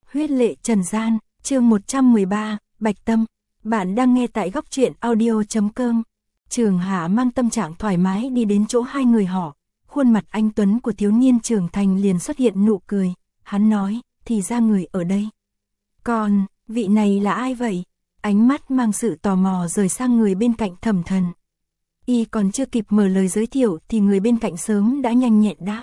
Huyết lệ trần gian, chương 113, Bạch Tâm. Bạn đang nghe tại góc truyện audio.com. Trường Hạ mang tâm trạng thoải mái đi đến chỗ hai người họ. Khuôn mặt anh tuấn của thiếu niên trưởng thành liền xuất hiện nụ cười. Hắn nói, thì ra người ở đây. Còn, vị này là ai vậy? Ánh mắt mang sự tò mò rời sang người bên cạnh Thẩm Thần. Y còn chưa kịp mở lời giới thiệu thì người bên cạnh sớm đã nhanh nhẹn đáp.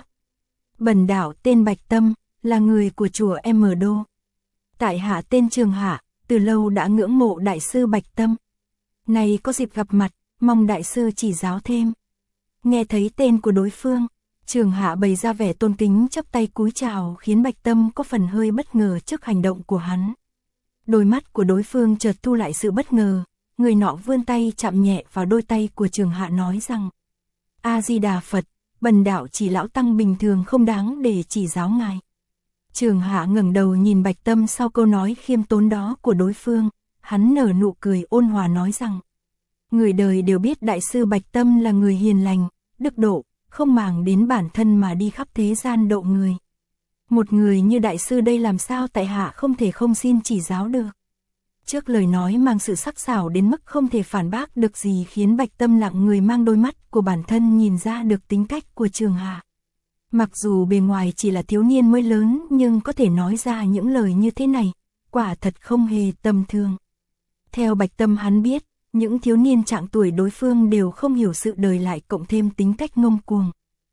Bần đạo tên Bạch Tâm, là người của chùa M Đô. Tại hạ tên Trường Hạ, từ lâu đã ngưỡng mộ đại sư Bạch Tâm. Này có dịp gặp mặt, mong đại sư chỉ giáo thêm. Nghe thấy tên của đối phương, Trường Hạ bày ra vẻ tôn kính chắp tay cúi chào khiến Bạch Tâm có phần hơi bất ngờ trước hành động của hắn. Đôi mắt của đối phương chợt thu lại sự bất ngờ, người nọ vươn tay chạm nhẹ vào đôi tay của Trường Hạ nói rằng: A-di-đà Phật, bần đạo chỉ lão tăng bình thường không đáng để chỉ giáo ngài. Trường Hạ ngẩng đầu nhìn Bạch Tâm sau câu nói khiêm tốn đó của đối phương, hắn nở nụ cười ôn hòa nói rằng: người đời đều biết đại sư Bạch Tâm là người hiền lành, đức độ, không màng đến bản thân mà đi khắp thế gian độ người. Một người như đại sư đây làm sao tại hạ không thể không xin chỉ giáo được. Trước lời nói mang sự sắc sảo đến mức không thể phản bác được gì khiến Bạch Tâm lặng người mang đôi mắt của bản thân nhìn ra được tính cách của Trường Hạ. Mặc dù bề ngoài chỉ là thiếu niên mới lớn nhưng có thể nói ra những lời như thế này, quả thật không hề tầm thường. Theo Bạch Tâm hắn biết, những thiếu niên trạng tuổi đối phương đều không hiểu sự đời lại cộng thêm tính cách ngông cuồng.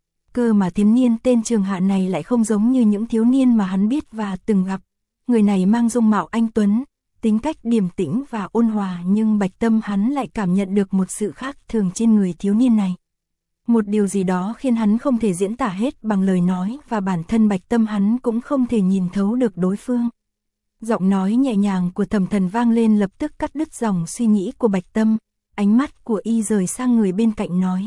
Cơ mà thiếu niên tên Trường Hạ này lại không giống như những thiếu niên mà hắn biết và từng gặp. Người này mang dung mạo anh tuấn, tính cách điềm tĩnh và ôn hòa nhưng Bạch Tâm hắn lại cảm nhận được một sự khác thường trên người thiếu niên này. Một điều gì đó khiến hắn không thể diễn tả hết bằng lời nói và bản thân Bạch Tâm hắn cũng không thể nhìn thấu được đối phương. Giọng nói nhẹ nhàng của Thẩm Thần vang lên lập tức cắt đứt dòng suy nghĩ của Bạch Tâm, ánh mắt của y rời sang người bên cạnh nói: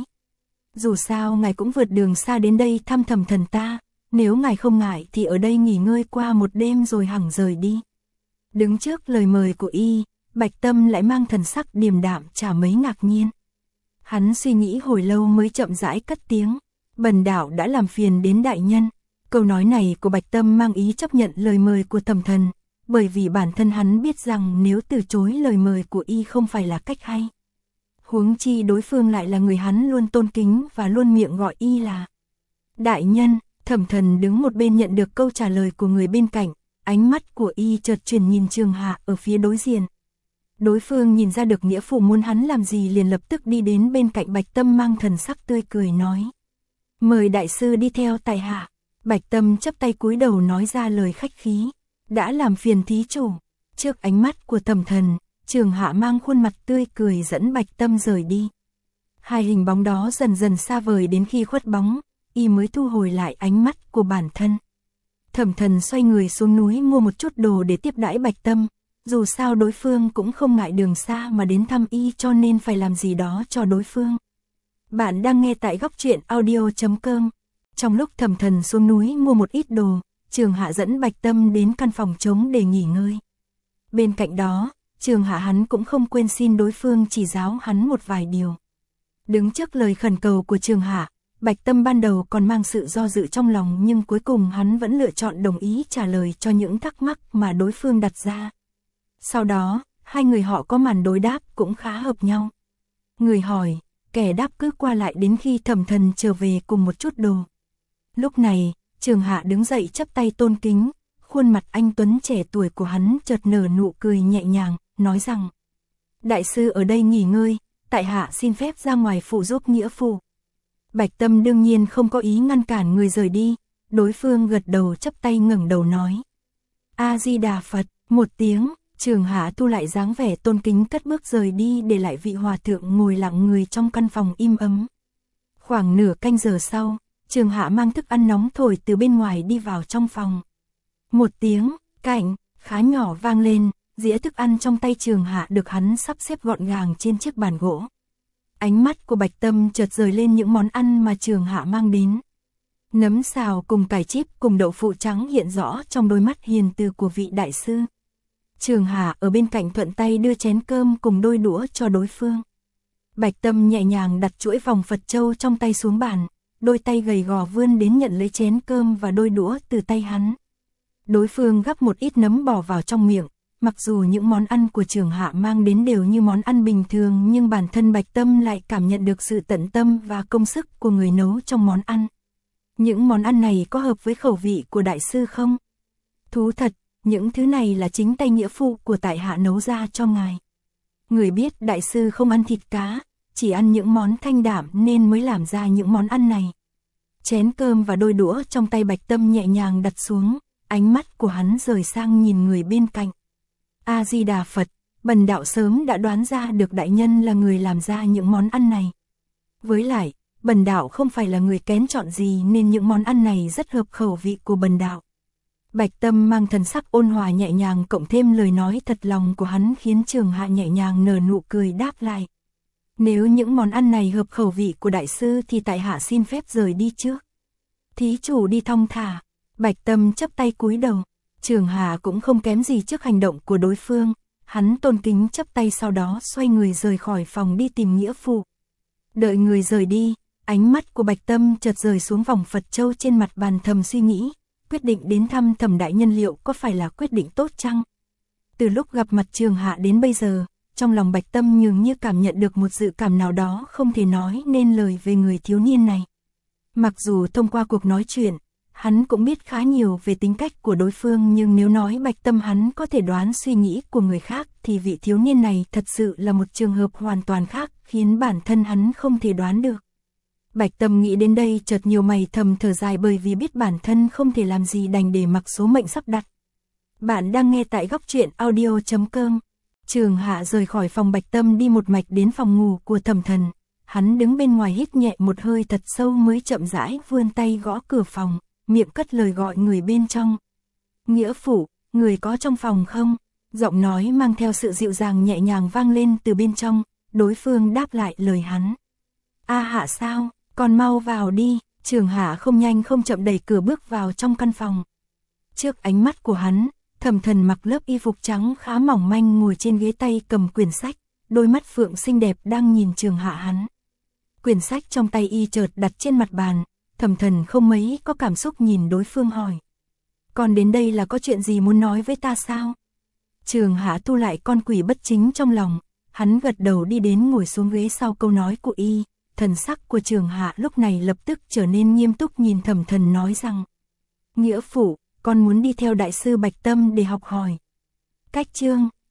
dù sao ngài cũng vượt đường xa đến đây thăm Thẩm Thần ta, nếu ngài không ngại thì ở đây nghỉ ngơi qua một đêm rồi hẳn rời đi. Đứng trước lời mời của y, Bạch Tâm lại mang thần sắc điềm đạm chả mấy ngạc nhiên. Hắn suy nghĩ hồi lâu mới chậm rãi cất tiếng: bần đạo đã làm phiền đến đại nhân. Câu nói này của Bạch Tâm mang ý chấp nhận lời mời của Thẩm Thần, bởi vì bản thân hắn biết rằng nếu từ chối lời mời của y không phải là cách hay. Huống chi đối phương lại là người hắn luôn tôn kính và luôn miệng gọi y là đại nhân. Thẩm Thần đứng một bên nhận được câu trả lời của người bên cạnh, ánh mắt của y chợt chuyển nhìn Trường Hạ ở phía đối diện. Đối phương nhìn ra được nghĩa phụ muốn hắn làm gì liền lập tức đi đến bên cạnh Bạch Tâm mang thần sắc tươi cười nói: mời đại sư đi theo tại hạ. Bạch Tâm chắp tay cúi đầu nói ra lời khách khí: đã làm phiền thí chủ. Trước ánh mắt của Thẩm Thần, Trường Hạ mang khuôn mặt tươi cười dẫn Bạch Tâm rời đi. Hai hình bóng đó dần dần xa vời đến khi khuất bóng, y mới thu hồi lại ánh mắt của bản thân. Thẩm Thần xoay người xuống núi mua một chút đồ để tiếp đãi Bạch Tâm. Dù sao đối phương cũng không ngại đường xa mà đến thăm y cho nên phải làm gì đó cho đối phương. Bạn đang nghe tại góc truyện audio.com. Trong lúc Thẩm Thần xuống núi mua một ít đồ, Trường Hạ dẫn Bạch Tâm đến căn phòng trống để nghỉ ngơi. Bên cạnh đó, Trường Hạ hắn cũng không quên xin đối phương chỉ giáo hắn một vài điều. Đứng trước lời khẩn cầu của Trường Hạ, Bạch Tâm ban đầu còn mang sự do dự trong lòng nhưng cuối cùng hắn vẫn lựa chọn đồng ý trả lời cho những thắc mắc mà đối phương đặt ra. Sau đó, hai người họ có màn đối đáp cũng khá hợp nhau. Người hỏi, kẻ đáp cứ qua lại đến khi Thẩm Thần trở về cùng một chút đồ. Lúc này, Trường Hạ đứng dậy chắp tay tôn kính, khuôn mặt anh tuấn trẻ tuổi của hắn chợt nở nụ cười nhẹ nhàng, nói rằng: đại sư ở đây nghỉ ngơi, tại hạ xin phép ra ngoài phụ giúp nghĩa phụ. Bạch Tâm đương nhiên không có ý ngăn cản người rời đi, đối phương gật đầu chắp tay ngẩng đầu nói: A-di-đà Phật. Một tiếng, Trường Hạ thu lại dáng vẻ tôn kính cất bước rời đi để lại vị hòa thượng ngồi lặng người trong căn phòng im ấm. Khoảng nửa canh giờ sau, Trường Hạ mang thức ăn nóng thổi từ bên ngoài đi vào trong phòng. Một tiếng, cạnh, khá nhỏ vang lên, dĩa thức ăn trong tay Trường Hạ được hắn sắp xếp gọn gàng trên chiếc bàn gỗ. Ánh mắt của Bạch Tâm chợt rời lên những món ăn mà Trường Hạ mang đến. Nấm xào cùng cải chip cùng đậu phụ trắng hiện rõ trong đôi mắt hiền từ của vị đại sư. Trường Hạ ở bên cạnh thuận tay đưa chén cơm cùng đôi đũa cho đối phương. Bạch Tâm nhẹ nhàng đặt chuỗi vòng Phật châu trong tay xuống bàn, đôi tay gầy gò vươn đến nhận lấy chén cơm và đôi đũa từ tay hắn. Đối phương gắp một ít nấm bò vào trong miệng, mặc dù những món ăn của Trường Hạ mang đến đều như món ăn bình thường nhưng bản thân Bạch Tâm lại cảm nhận được sự tận tâm và công sức của người nấu trong món ăn. Những món ăn này có hợp với khẩu vị của đại sư không? Thú thật, những thứ này là chính tay nghĩa phụ của tại hạ nấu ra cho ngài. Người biết đại sư không ăn thịt cá, chỉ ăn những món thanh đạm nên mới làm ra những món ăn này. Chén cơm và đôi đũa trong tay Bạch Tâm nhẹ nhàng đặt xuống, ánh mắt của hắn rời sang nhìn người bên cạnh. A-di-đà Phật, bần đạo sớm đã đoán ra được đại nhân là người làm ra những món ăn này. Với lại, bần đạo không phải là người kén chọn gì nên những món ăn này rất hợp khẩu vị của bần đạo. Bạch Tâm mang thần sắc ôn hòa nhẹ nhàng cộng thêm lời nói thật lòng của hắn khiến Trường Hạ nhẹ nhàng nở nụ cười đáp lại. Nếu những món ăn này hợp khẩu vị của đại sư thì tại hạ xin phép rời đi trước. Thí chủ đi thong thả. Bạch Tâm chắp tay cúi đầu. Trường Hạ cũng không kém gì trước hành động của đối phương. Hắn tôn kính chắp tay sau đó xoay người rời khỏi phòng đi tìm nghĩa phụ. Đợi người rời đi, ánh mắt của Bạch Tâm chợt rời xuống vòng Phật châu trên mặt bàn thầm suy nghĩ. Quyết định đến thăm Thẩm đại nhân liệu có phải là quyết định tốt chăng? Từ lúc gặp mặt Trường Hạ đến bây giờ, trong lòng Bạch Tâm dường như cảm nhận được một dự cảm nào đó không thể nói nên lời về người thiếu niên này. Mặc dù thông qua cuộc nói chuyện, hắn cũng biết khá nhiều về tính cách của đối phương nhưng nếu nói Bạch Tâm hắn có thể đoán suy nghĩ của người khác thì vị thiếu niên này thật sự là một trường hợp hoàn toàn khác khiến bản thân hắn không thể đoán được. Bạch Tâm nghĩ đến đây chợt nhiều mày thầm thở dài bởi vì biết bản thân không thể làm gì đành để mặc số mệnh sắp đặt. Bạn đang nghe tại góc truyện audio.com. Trường Hạ rời khỏi phòng Bạch Tâm đi một mạch đến phòng ngủ của Thẩm Thần. Hắn đứng bên ngoài hít nhẹ một hơi thật sâu mới chậm rãi vươn tay gõ cửa phòng, miệng cất lời gọi người bên trong. Nghĩa phụ, người có trong phòng không? Giọng nói mang theo sự dịu dàng nhẹ nhàng vang lên từ bên trong, đối phương đáp lại lời hắn. A Hạ sao, con mau vào đi. Trường Hạ không nhanh không chậm đẩy cửa bước vào trong căn phòng. Trước ánh mắt của hắn, Thẩm Thần mặc lớp y phục trắng khá mỏng manh ngồi trên ghế tay cầm quyển sách, đôi mắt phượng xinh đẹp đang nhìn Trường Hạ hắn. Quyển sách trong tay y chợt đặt trên mặt bàn, Thẩm Thần không mấy có cảm xúc nhìn đối phương hỏi. Con đến đây là có chuyện gì muốn nói với ta sao? Trường Hạ thu lại con quỷ bất chính trong lòng, hắn gật đầu đi đến ngồi xuống ghế sau câu nói của y. Thần sắc của Trường Hạ lúc này lập tức trở nên nghiêm túc nhìn Thẩm Thần nói rằng. Nghĩa phụ, con muốn đi theo đại sư Bạch Tâm để học hỏi. Cách chương